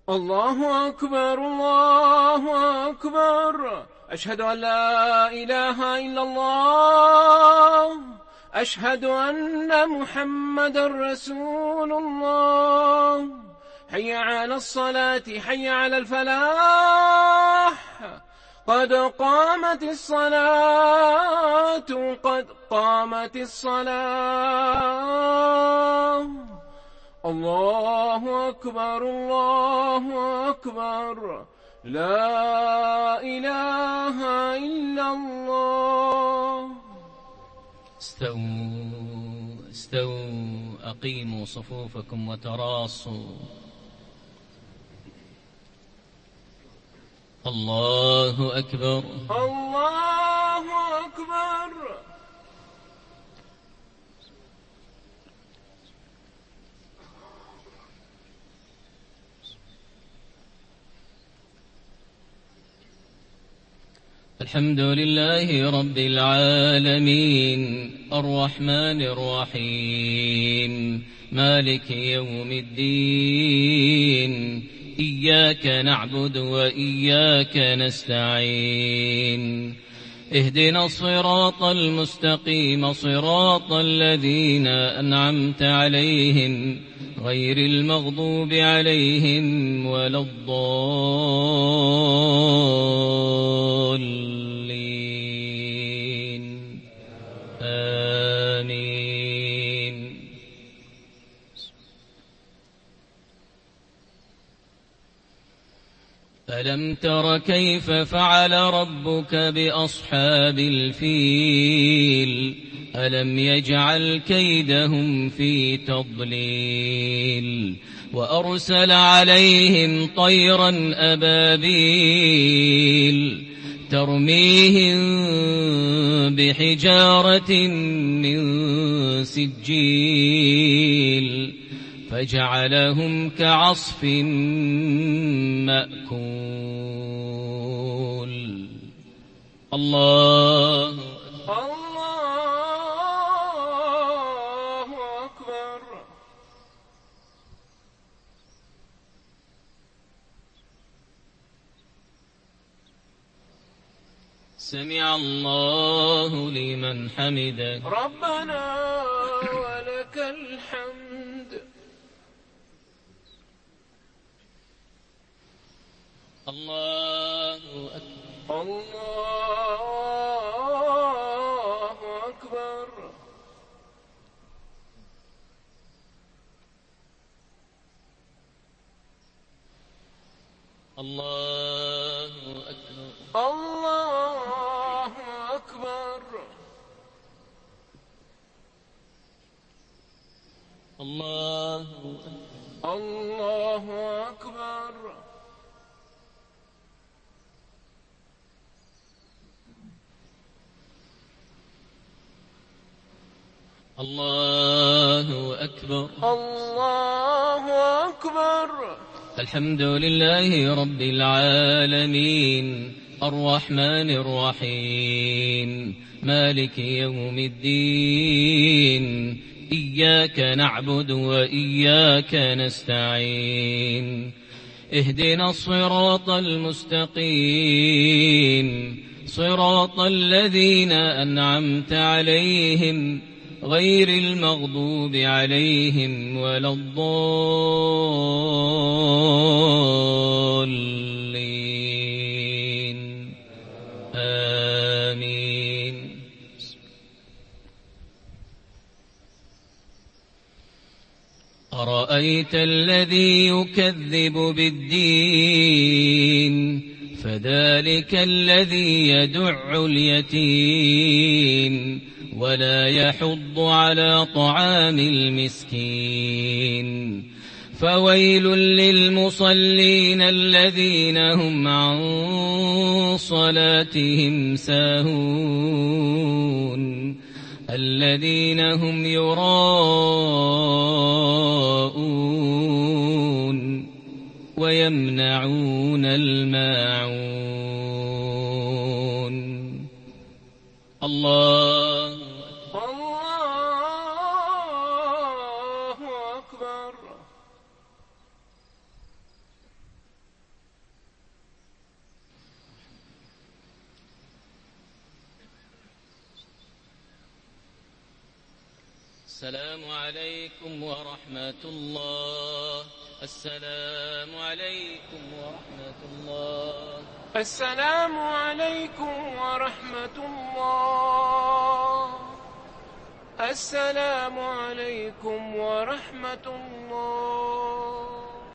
الله أكبر الله أكبر. أشهد أن لا إله إلا الله. أشهد أن محمدا رسول الله. حي على الصلاة حي على الفلاح. قد قامت الصلاة قد قامت الصلاة. الله أكبر الله أكبر. لا إله إلا الله. استووا أقيموا صفوفكم وتراصوا. الله أكبر الله أكبر. الحمد لله رب العالمين الرحمن الرحيم مالك يوم الدين. إياك نعبد وإياك نستعين. اهدنا الصراط المستقيم صراط الذين أنعمت عليهم غير المغضوب عليهم ولا الضالين. آمين. ألم تر كيف فعل ربك بأصحاب الفيل؟ ألم يجعل كيدهم في تضليل وأرسل عليهم طيرا أبابيل ترميهم بحجارة من سجيل فجعلهم كعصف مأكول. الله أكبر. سمع الله لمن حمده. ربنا ولك الحمد. الله أكبر. الله أكبر. الله أكبر. الله أكبر. الله أكبر. الله أكبر. الله أكبر. الحمد لله رب العالمين الرحمن الرحيم مالك يوم الدين. إياك نعبد وإياك نستعين. اهدنا الصراط المستقيم صراط الذين أنعمت عليهم غير المغضوب عليهم ولا الضالين. آمين. أرأيت الذي يكذب بالدين فذلك الذي يدع اليتيم ولا يحض على طعام المسكين. فويل للمصلين الذين هم عن صلاتهم ساهون الذين هم يراءون ويمنعون الماعون. الله السلام عليكم ورحمة الله. السلام عليكم ورحمة الله. السلام عليكم ورحمة الله. السلام عليكم ورحمة الله.